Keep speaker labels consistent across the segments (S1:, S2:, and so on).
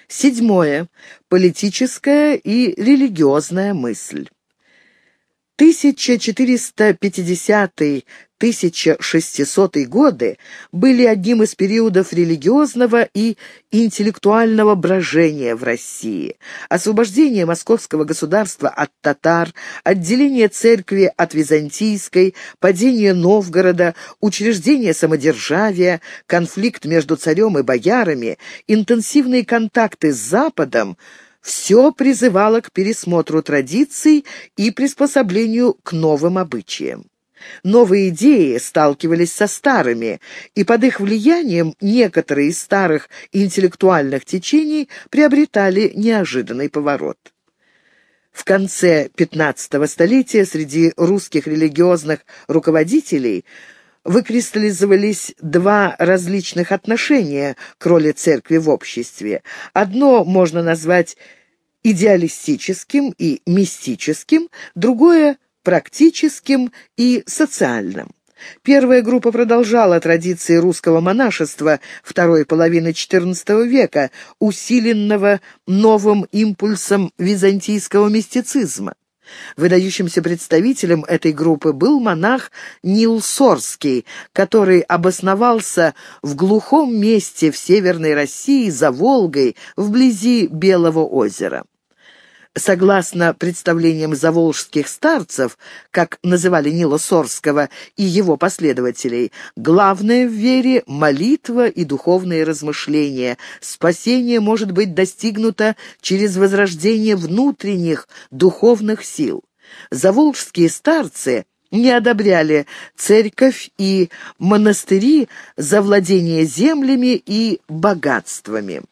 S1: Седьмое. Политическая и религиозная мысль. 1450-1600 годы были одним из периодов религиозного и интеллектуального брожения в России. Освобождение московского государства от татар, отделение церкви от византийской, падение Новгорода, учреждение самодержавия, конфликт между царем и боярами, интенсивные контакты с Западом – все призывало к пересмотру традиций и приспособлению к новым обычаям. Новые идеи сталкивались со старыми, и под их влиянием некоторые из старых интеллектуальных течений приобретали неожиданный поворот. В конце XV столетия среди русских религиозных руководителей выкристаллизовались два различных отношения к роли церкви в обществе. Одно можно назвать идеалистическим и мистическим, другое – практическим и социальным. Первая группа продолжала традиции русского монашества второй половины XIV века, усиленного новым импульсом византийского мистицизма. Выдающимся представителем этой группы был монах Нил Сорский, который обосновался в глухом месте в Северной России за Волгой, вблизи Белого озера. Согласно представлениям заволжских старцев, как называли Нила Сорского и его последователей, главное в вере – молитва и духовные размышления. Спасение может быть достигнуто через возрождение внутренних духовных сил. Заволжские старцы не одобряли церковь и монастыри за владение землями и богатствами.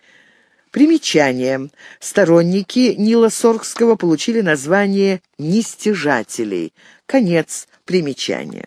S1: Примечание. Сторонники Нила Сорского получили название «нестяжателей». Конец примечания.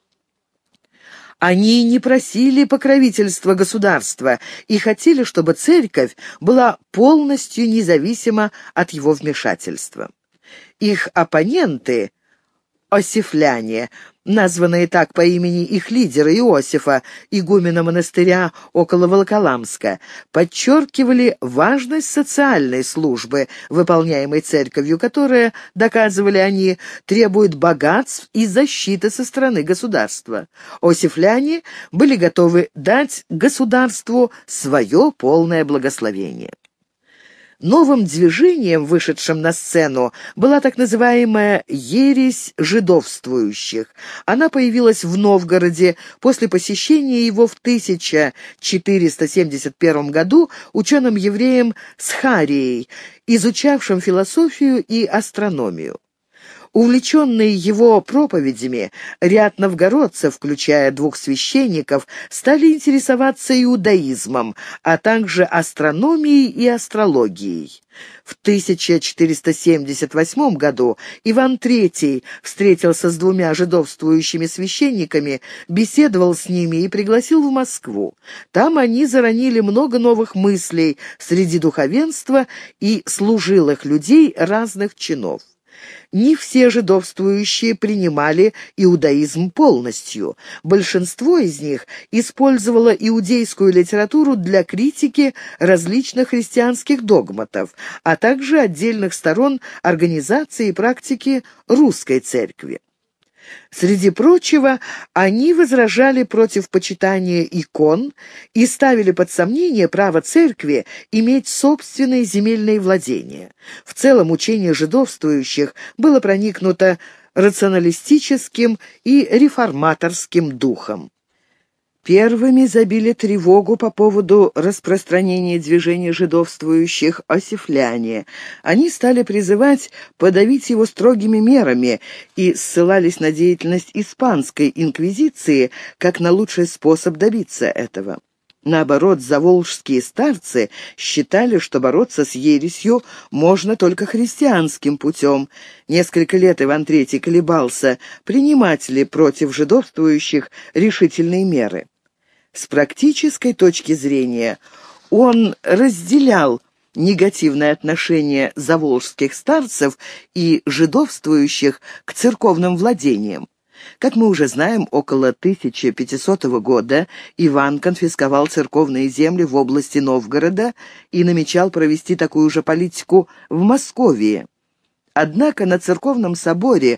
S1: Они не просили покровительства государства и хотели, чтобы церковь была полностью независима от его вмешательства. Их оппоненты – осифляне, названные так по имени их лидера Иосифа, игумена монастыря около Волоколамска, подчеркивали важность социальной службы, выполняемой церковью, которая, доказывали они, требует богатств и защиты со стороны государства. Осифляне были готовы дать государству свое полное благословение. Новым движением, вышедшим на сцену, была так называемая «ересь жидовствующих». Она появилась в Новгороде после посещения его в 1471 году ученым-евреем Схарией, изучавшим философию и астрономию. Увлеченные его проповедями, ряд новгородцев, включая двух священников, стали интересоваться иудаизмом, а также астрономией и астрологией. В 1478 году Иван III встретился с двумя жидовствующими священниками, беседовал с ними и пригласил в Москву. Там они заронили много новых мыслей среди духовенства и служилых людей разных чинов. Не все жидовствующие принимали иудаизм полностью. Большинство из них использовало иудейскую литературу для критики различных христианских догматов, а также отдельных сторон организации и практики русской церкви. Среди прочего, они возражали против почитания икон и ставили под сомнение право церкви иметь собственные земельные владения. В целом учение жидовствующих было проникнуто рационалистическим и реформаторским духом. Первыми забили тревогу по поводу распространения движения жидовствующих осифляне. Они стали призывать подавить его строгими мерами и ссылались на деятельность испанской инквизиции как на лучший способ добиться этого. Наоборот, заволжские старцы считали, что бороться с ересью можно только христианским путем. Несколько лет Иван III колебался, принимать ли против жидовствующих решительные меры. С практической точки зрения он разделял негативное отношение заволжских старцев и жидовствующих к церковным владениям. Как мы уже знаем, около 1500 года Иван конфисковал церковные земли в области Новгорода и намечал провести такую же политику в Москве. Однако на церковном соборе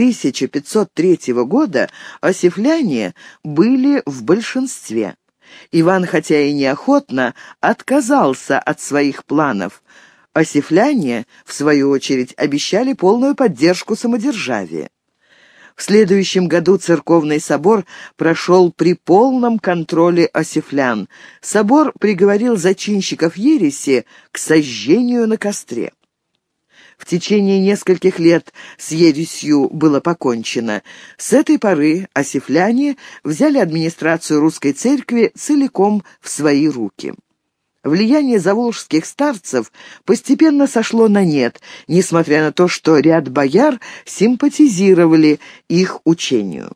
S1: 1503 года осифляне были в большинстве. Иван, хотя и неохотно, отказался от своих планов. Осифляне, в свою очередь, обещали полную поддержку самодержавия. В следующем году церковный собор прошел при полном контроле осифлян. Собор приговорил зачинщиков ереси к сожжению на костре. В течение нескольких лет с ересью было покончено. С этой поры осифляне взяли администрацию русской церкви целиком в свои руки. Влияние заволжских старцев постепенно сошло на нет, несмотря на то, что ряд бояр симпатизировали их учению.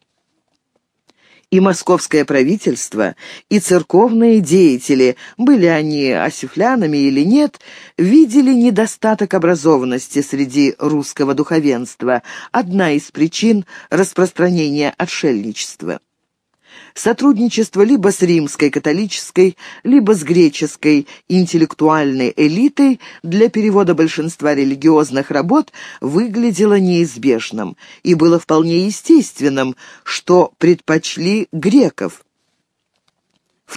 S1: И московское правительство, и церковные деятели, были они осифлянами или нет, видели недостаток образованности среди русского духовенства, одна из причин распространения отшельничества. Сотрудничество либо с римской католической, либо с греческой интеллектуальной элитой для перевода большинства религиозных работ выглядело неизбежным, и было вполне естественным, что предпочли греков. В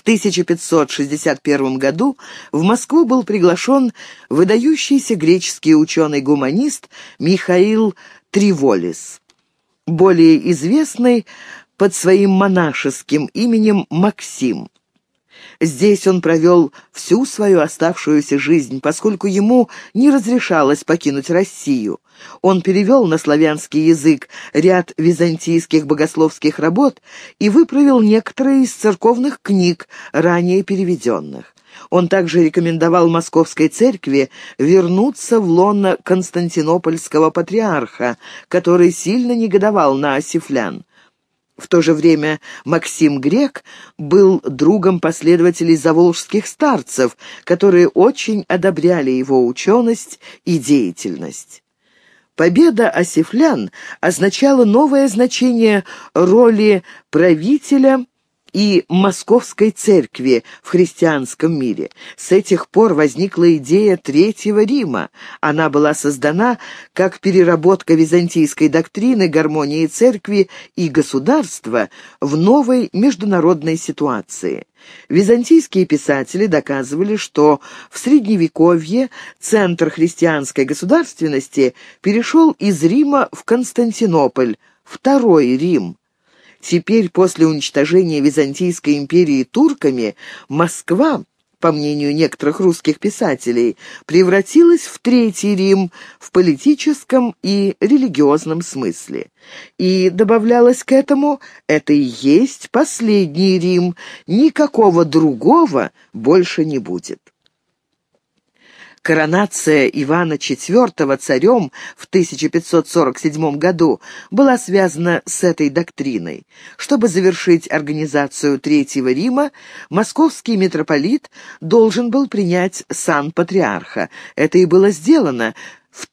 S1: 1561 году в Москву был приглашен выдающийся греческий ученый-гуманист Михаил Триволис, более известный под своим монашеским именем Максим. Здесь он провел всю свою оставшуюся жизнь, поскольку ему не разрешалось покинуть Россию. Он перевел на славянский язык ряд византийских богословских работ и выправил некоторые из церковных книг, ранее переведенных. Он также рекомендовал Московской церкви вернуться в лоно константинопольского патриарха, который сильно негодовал на осифлян. В то же время Максим Грек был другом последователей заволжских старцев, которые очень одобряли его ученость и деятельность. Победа осифлян означала новое значение роли правителя и Московской церкви в христианском мире. С этих пор возникла идея Третьего Рима. Она была создана как переработка византийской доктрины гармонии церкви и государства в новой международной ситуации. Византийские писатели доказывали, что в Средневековье центр христианской государственности перешел из Рима в Константинополь, Второй Рим. Теперь, после уничтожения Византийской империи турками, Москва, по мнению некоторых русских писателей, превратилась в Третий Рим в политическом и религиозном смысле. И добавлялось к этому: это и есть последний Рим, никакого другого больше не будет. Коронация Ивана IV царем в 1547 году была связана с этой доктриной. Чтобы завершить организацию Третьего Рима, московский митрополит должен был принять сан патриарха. Это и было сделано в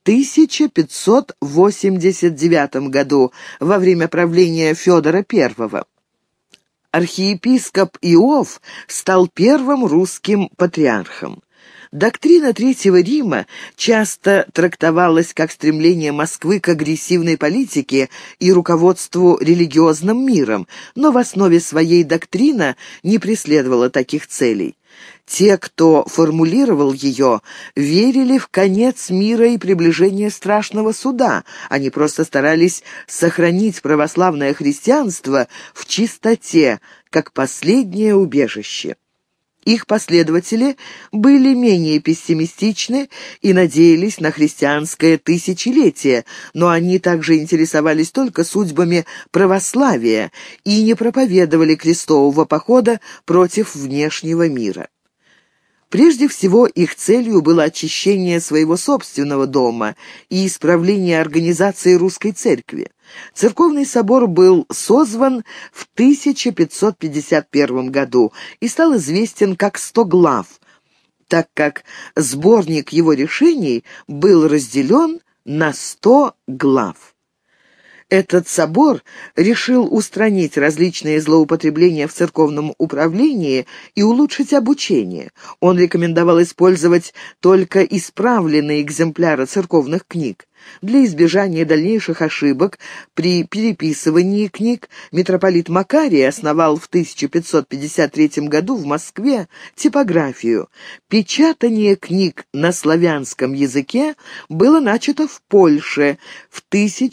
S1: 1589 году, во время правления Федора I. Архиепископ Иов стал первым русским патриархом. Доктрина Третьего Рима часто трактовалась как стремление Москвы к агрессивной политике и руководству религиозным миром, но в основе своей доктрина не преследовала таких целей. Те, кто формулировал ее, верили в конец мира и приближение страшного суда. Они просто старались сохранить православное христианство в чистоте, как последнее убежище. Их последователи были менее пессимистичны и надеялись на христианское тысячелетие, но они также интересовались только судьбами православия и не проповедовали крестового похода против внешнего мира. Прежде всего, их целью было очищение своего собственного дома и исправление организации русской церкви. Церковный собор был созван в 1551 году и стал известен как «Стоглав», так как сборник его решений был разделен на 100 глав. Этот собор решил устранить различные злоупотребления в церковном управлении и улучшить обучение. Он рекомендовал использовать только исправленные экземпляры церковных книг. Для избежания дальнейших ошибок при переписывании книг митрополит Макарий основал в 1553 году в Москве типографию. Печатание книг на славянском языке было начато в Польше в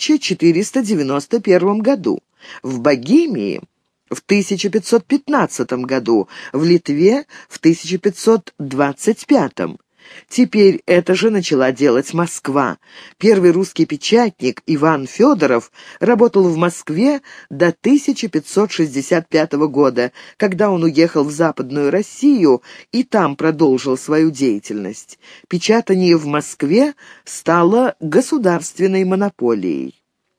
S1: 1491 году, в Богемии в 1515 году, в Литве в 1525. Теперь это же начала делать Москва. Первый русский печатник Иван Федоров работал в Москве до 1565 года, когда он уехал в Западную Россию и там продолжил свою деятельность. Печатание в Москве стало государственной монополией.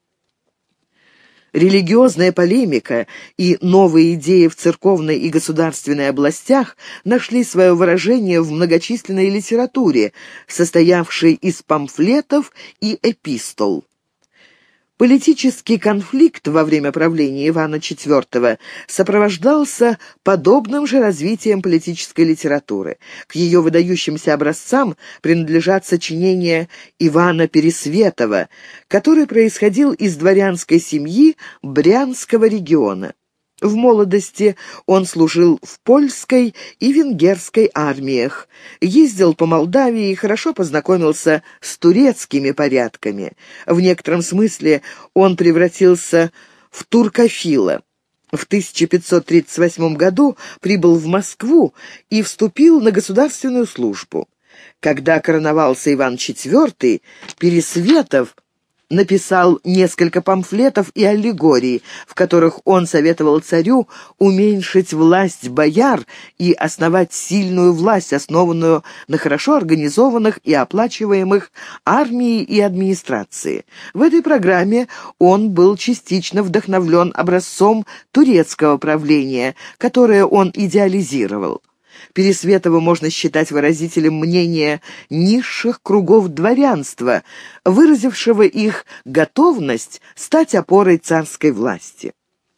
S1: Религиозная полемика и новые идеи в церковной и государственной областях нашли свое выражение в многочисленной литературе, состоявшей из памфлетов и эпистол. Политический конфликт во время правления Ивана IV сопровождался подобным же развитием политической литературы. К ее выдающимся образцам принадлежат сочинения Ивана Пересветова, который происходил из дворянской семьи Брянского региона. В молодости он служил в польской и венгерской армиях, ездил по Молдавии и хорошо познакомился с турецкими порядками. В некотором смысле он превратился в туркофила. В 1538 году прибыл в Москву и вступил на государственную службу. Когда короновался Иван IV, Пересветов написал несколько памфлетов и аллегорий, в которых он советовал царю уменьшить власть бояр и основать сильную власть, основанную на хорошо организованных и оплачиваемых армии и администрации. В этой программе он был частично вдохновлен образцом турецкого правления, которое он идеализировал. Пересветова можно считать выразителем мнения низших кругов дворянства, выразившего их готовность стать опорой царской власти.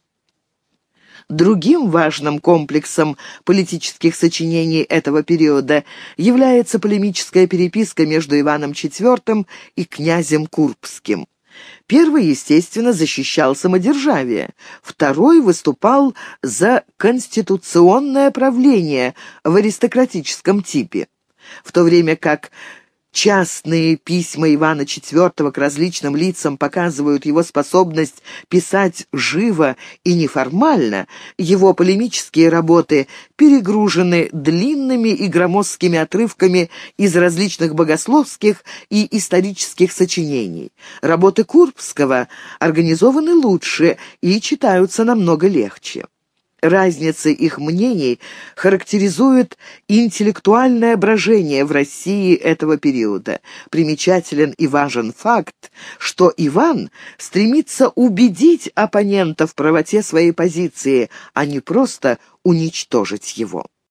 S1: Другим важным комплексом политических сочинений этого периода является полемическая переписка между Иваном IV и князем Курбским. Первый, естественно, защищал самодержавие, второй выступал за конституционное правление в аристократическом типе, в то время как частные письма Ивана IV к различным лицам показывают его способность писать живо и неформально, его полемические работы перегружены длинными и громоздкими отрывками из различных богословских и исторических сочинений. Работы Курбского организованы лучше и читаются намного легче. Разница их мнений характеризует интеллектуальное брожение в России этого периода. Примечателен и важен факт, что Иван стремится убедить оппонента в правоте своей позиции, а не просто уничтожить его.